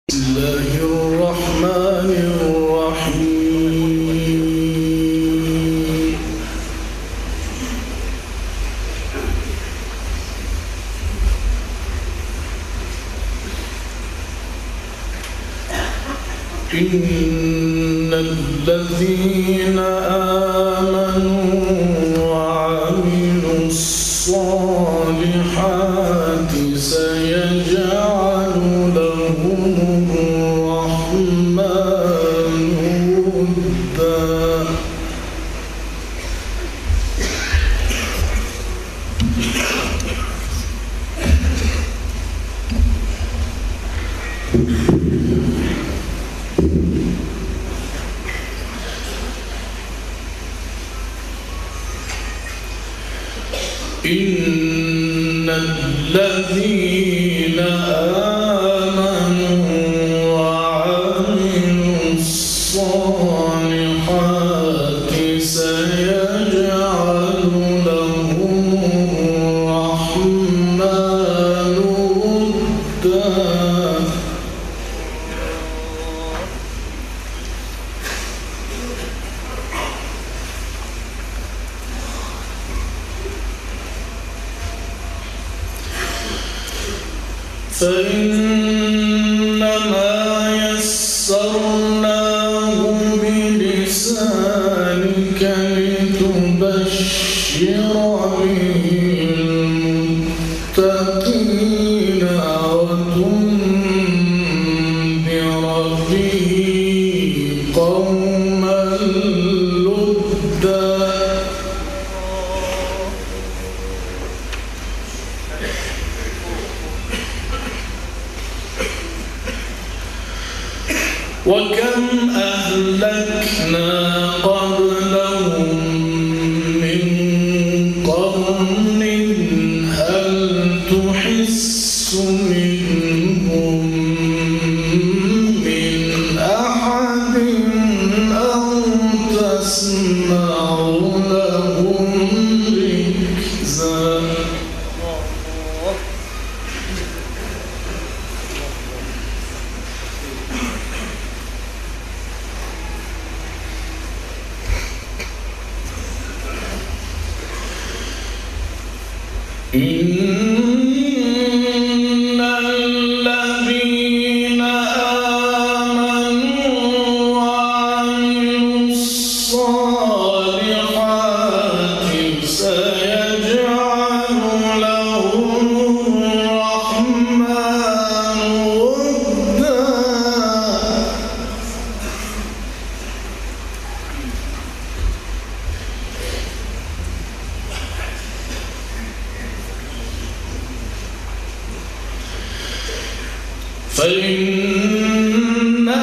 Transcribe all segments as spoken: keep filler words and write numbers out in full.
الله الرحمن الرحيم إن الذين آمنوا وعملوا الصالحات سيجعل لهم الرحمن ودا إن الذين آمنوا وعملوا الصالحات سيجعل لهم الرحمن ودا فإنما يسرناه بلسانك لتبشر به المتقين وتنذر به قوما لدا وكم أهلكنا قبلهم من قرن هل تحس منهم من أحد أو تسمع لهم ركزا إن الذين آمنوا وعملوا الصالحات سيجعل لهم الرحمن ودا فإنما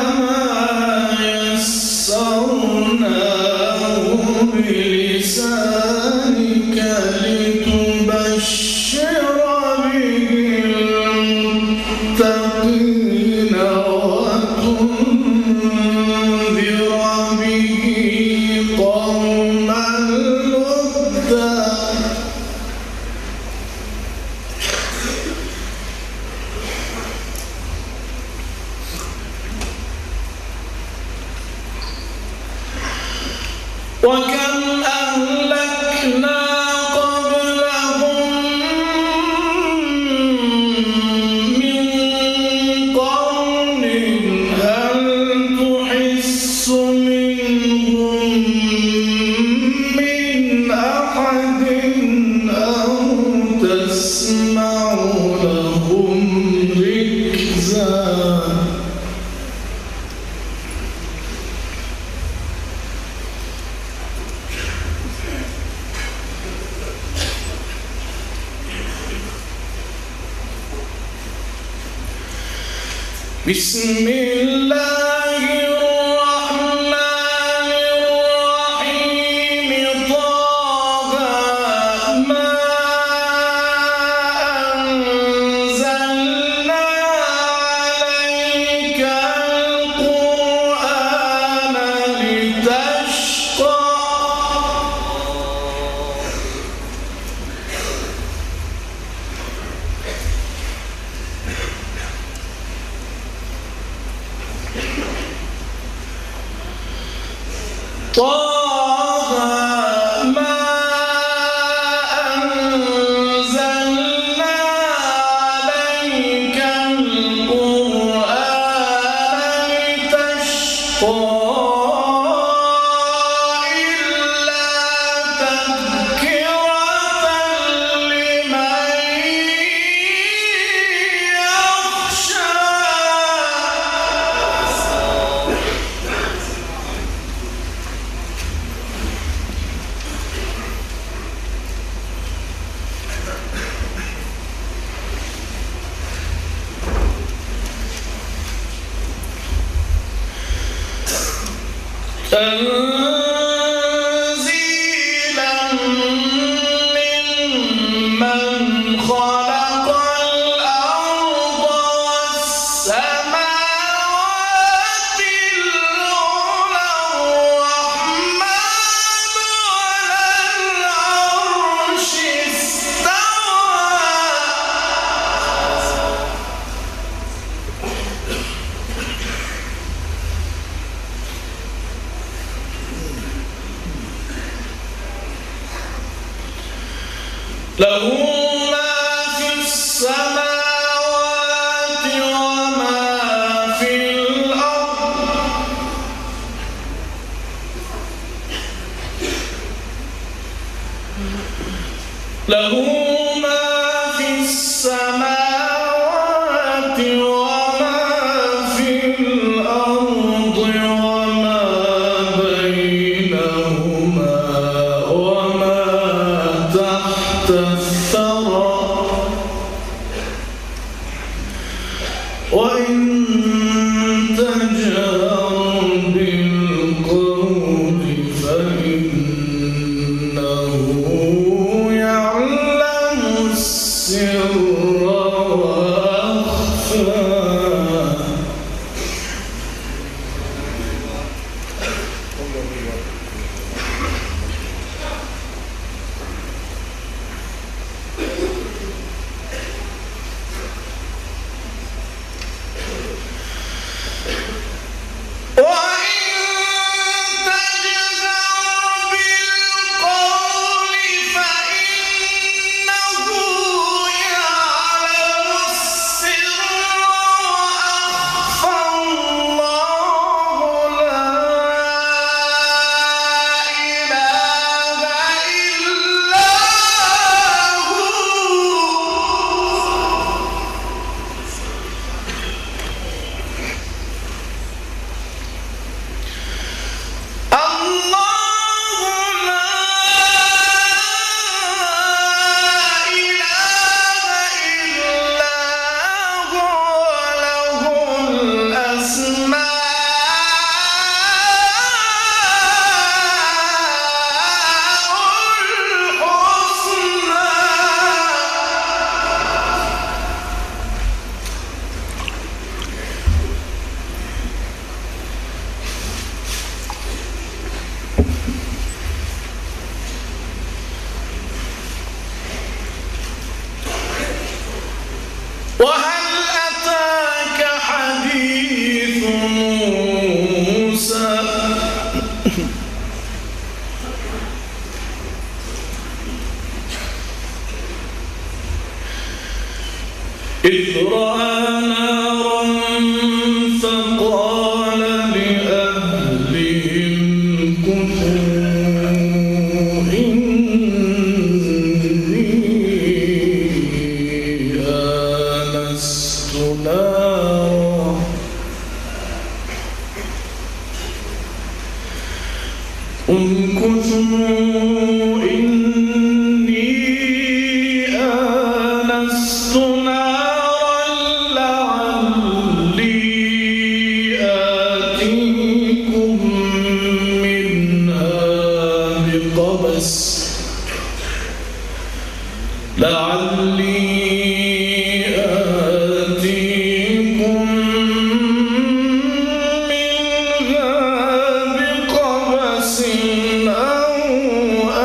يسرناه بلسانك لتبشر به المتقين وتنذر به قوما لدا وكم أهلكنا قبلهم من قرن هل تحس منهم من أحد أو تسمع لهم ركزا بسم الله الرحمن الرحيم طه ما أنزلنا عليك القرآن لتشقى طه ما أنزلنا عليك القرآن لتشقى إلا تذكرة لمن يخشى. تنزيلا ممن خلق الأرض والسماوات العلى الرحمن على العرش استوى. له ما في السماوات وما في الأرض. له ما في السماوات وما في الأرض وما بينهما وما تحت الثرى. وإن تجهر بالقول فإنه يعلم السر وأخفى. وهل أتاك حديث موسى إذ رأى نارا فقال لأهلهم كثوا إني آنست نارا امكثوا إني آنست نارا لعلي آتيكم منها بقبس لعلي آتيكم منها بقبس أو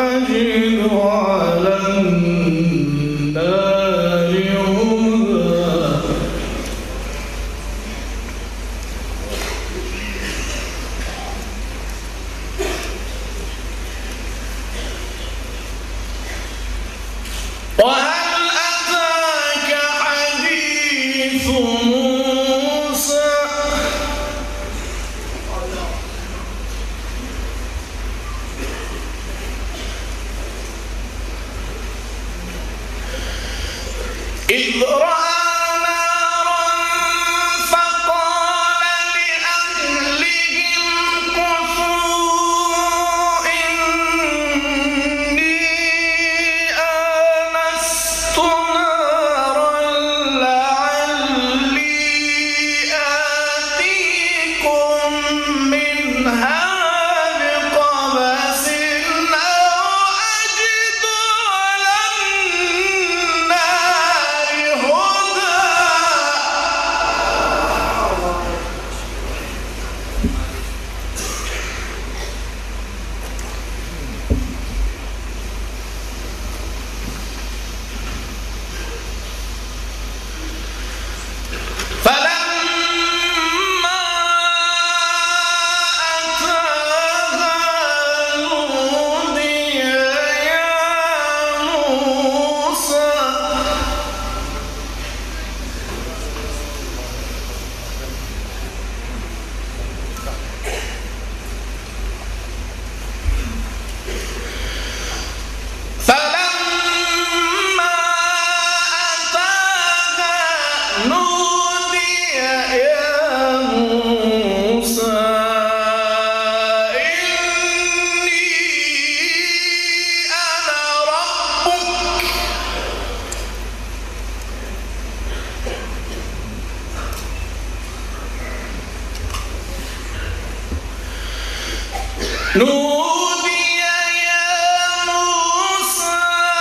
نودي يا موسى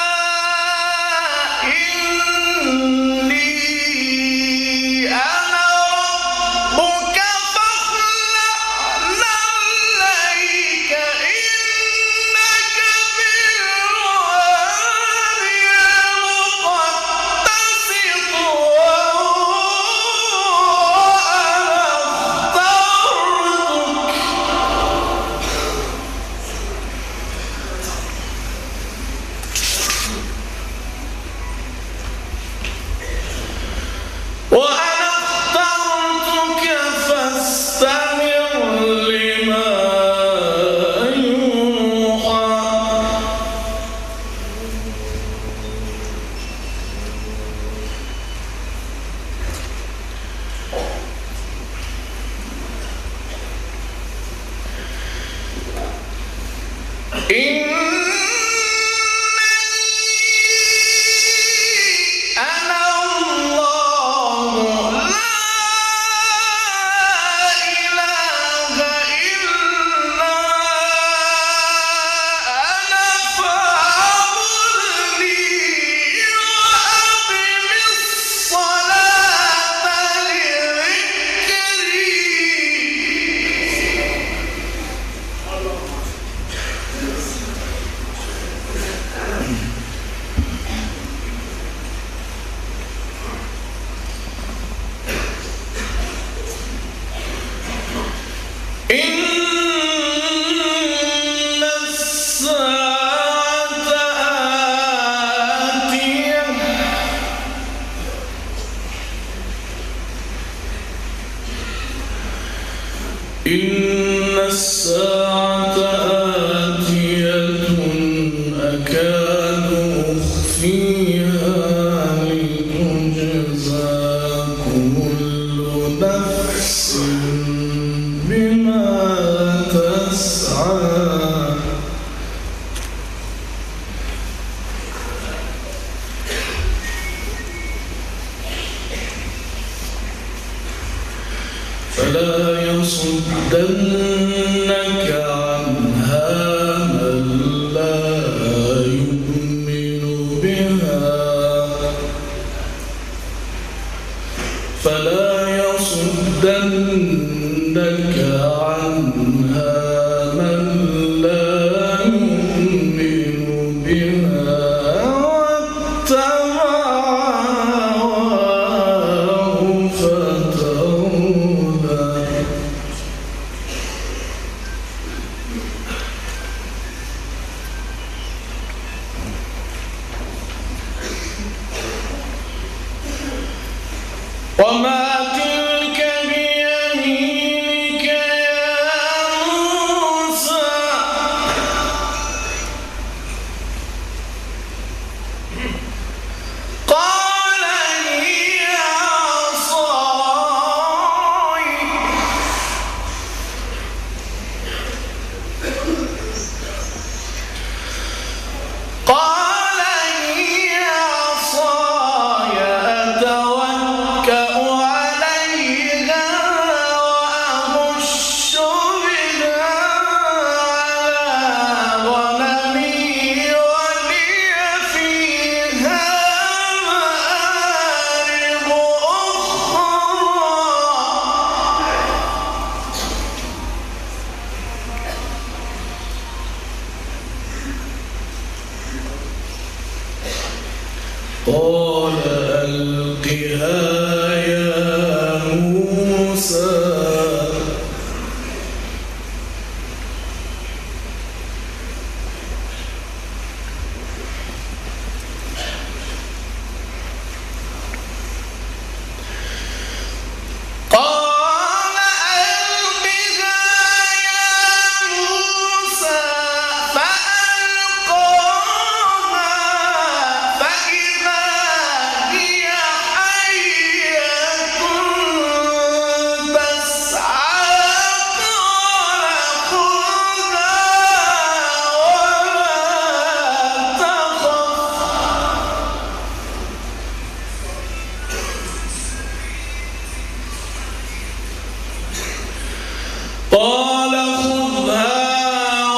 إني أنا ربك فاخلع عليك إنك بالوادي المقدس طوى وأنا اخترتك فاستمع لما يوحى أنا الله لا إله إلا أنا فاعبدني وأقم الصلاة لذكري إن الساعة آتية إن الساعة آتية أكاد أخفيها لتجزى كل نفس بما تسعى فلا يصدنك عنها من لا يؤمن بها فلا يصدنك عنها من لا يؤمن بها واتبع هواه فتردى وما تلك بيمينك يا موسى قال هي عصاي قال هي عصاي أتوكأ عليها وأهش بها على غنمي ولي فيها مآرب أخرى قال ألقها يا موسى قال ألقها يا موسى فألقاها فإذا هي حية تسعى قال خذها ولا تخف قال خذها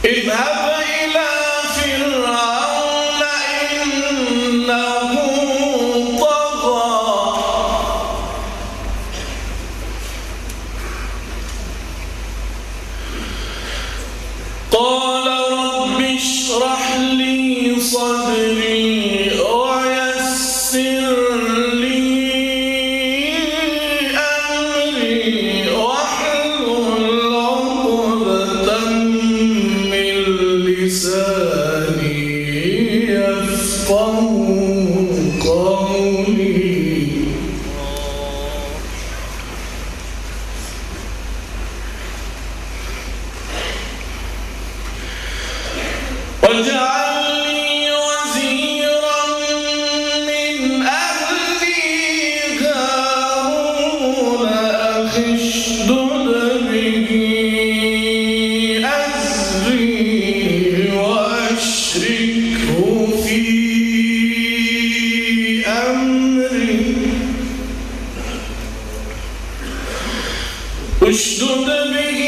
اذهب إلى فرعون إنه طغى قال رب اشرح لي صدري ويسر لي أمري واحلل عقدة من لساني يفقهوا قولي واجعل لي وزيرا من أهلي هارون أخي اشدد به أزري وأشركه في أمري اشدد به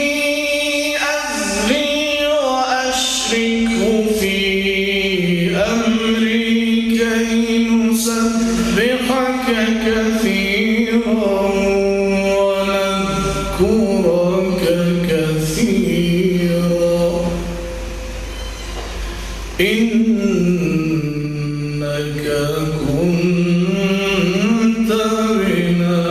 أزري وأشركه في أمري كي نسبحك كثيرا ونذكرك كثيرا إنك كنت بنا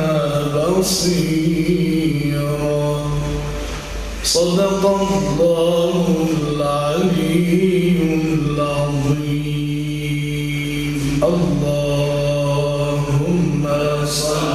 بصيرا صدق الله العلي العظيم اللهم صل